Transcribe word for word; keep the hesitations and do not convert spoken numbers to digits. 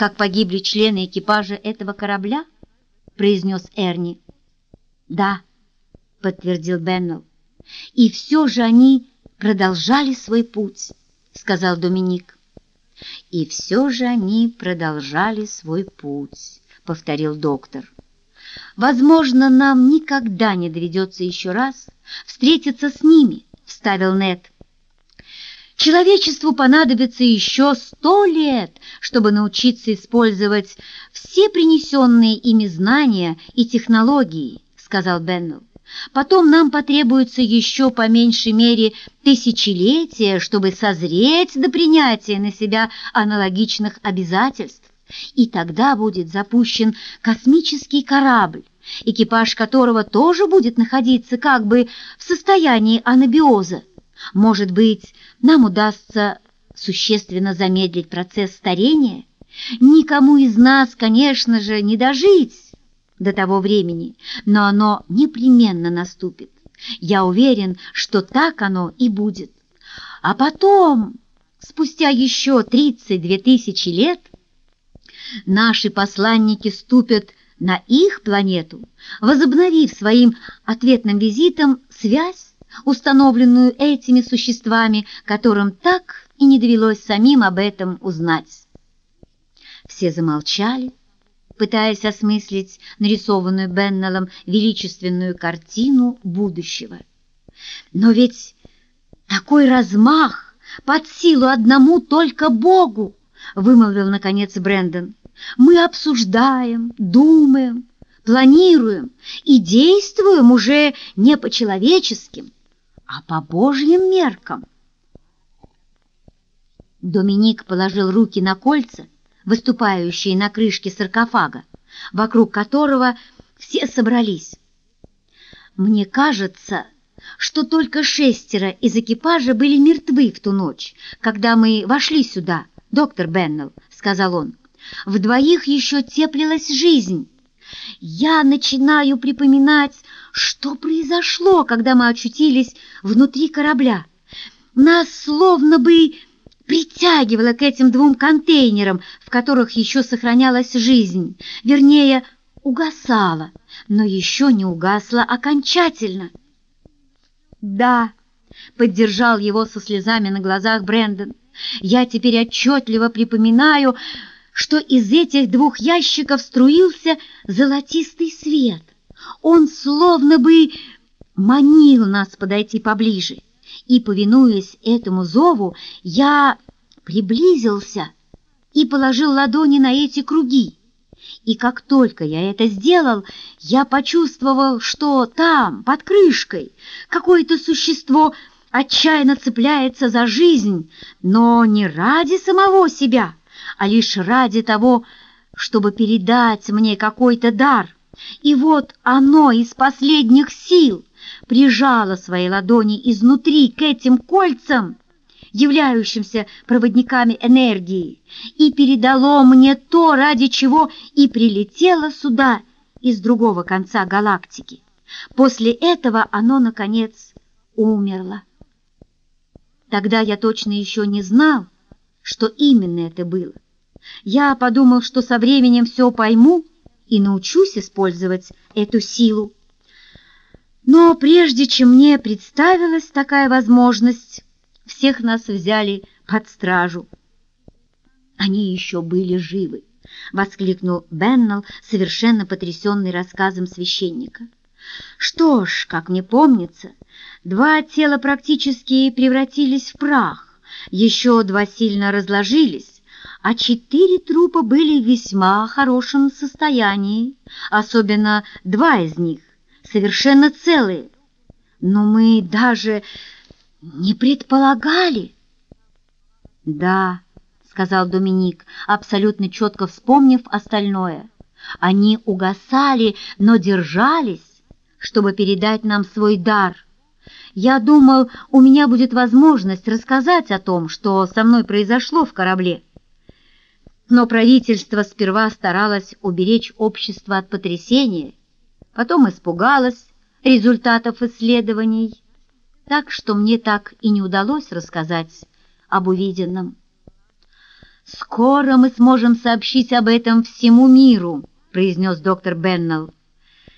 как погибли члены экипажа этого корабля?» — произнес Эрни. «Да», — подтвердил Беннелл. «И все же они продолжали свой путь», — сказал Доминик. «И все же они продолжали свой путь», — повторил доктор. «Возможно, нам никогда не доведется еще раз встретиться с ними», — вставил Нед. «Человечеству понадобится еще сто лет, чтобы научиться использовать все принесенные ими знания и технологии», — сказал Беннелл. «Потом нам потребуется еще по меньшей мере тысячелетия, чтобы созреть до принятия на себя аналогичных обязательств. И тогда будет запущен космический корабль, экипаж которого тоже будет находиться как бы в состоянии анабиоза. Может быть, нам удастся существенно замедлить процесс старения? Никому из нас, конечно же, не дожить до того времени, но оно непременно наступит. Я уверен, что так оно и будет. А потом, спустя еще тридцать две тысячи лет, наши посланники ступят на их планету, возобновив своим ответным визитом связь, установленную этими существами, которым так и не довелось самим об этом узнать. Все замолчали, пытаясь осмыслить нарисованную Беннеллом величественную картину будущего. «Но ведь такой размах под силу одному только Богу!» — вымолвил наконец Брэндон. «Мы обсуждаем, думаем, планируем и действуем уже не по человеческим, а по Божьим меркам». Доминик положил руки на кольца, выступающие на крышке саркофага, вокруг которого все собрались. «Мне кажется, что только шестеро из экипажа были мертвы в ту ночь, когда мы вошли сюда, доктор Беннелл», — сказал он. «В двоих еще теплилась жизнь. Я начинаю припоминать, что произошло, когда мы очутились внутри корабля. Нас словно бы притягивало к этим двум контейнерам, в которых еще сохранялась жизнь, вернее, угасала, но еще не угасла окончательно». «Да», — поддержал его со слезами на глазах Брэндон, «я теперь отчетливо припоминаю, что из этих двух ящиков струился золотистый свет. Он словно бы манил нас подойти поближе, и, повинуясь этому зову, я приблизился и положил ладони на эти круги. И как только я это сделал, я почувствовал, что там, под крышкой, какое-то существо отчаянно цепляется за жизнь, но не ради самого себя, а лишь ради того, чтобы передать мне какой-то дар. И вот оно из последних сил прижало свои ладони изнутри к этим кольцам, являющимся проводниками энергии, и передало мне то, ради чего и прилетело сюда из другого конца галактики. После этого оно, наконец, умерло. Тогда я точно еще не знал, что именно это было. Я подумал, что со временем все пойму и научусь использовать эту силу. Но прежде чем мне представилась такая возможность, всех нас взяли под стражу. «Они еще были живы», — воскликнул Беннелл, совершенно потрясенный рассказом священника. «Что ж, как мне помнится, два тела практически превратились в прах, еще два сильно разложились, а четыре трупа были в весьма хорошем состоянии, особенно два из них совершенно целые. Но мы даже не предполагали». «Да», — сказал Доминик, абсолютно четко вспомнив остальное, «они угасали, но держались, чтобы передать нам свой дар. Я думал, у меня будет возможность рассказать о том, что со мной произошло в корабле. Но правительство сперва старалось уберечь общество от потрясения, потом испугалось результатов исследований, так что мне так и не удалось рассказать об увиденном». «Скоро мы сможем сообщить об этом всему миру», — произнес доктор Беннелл.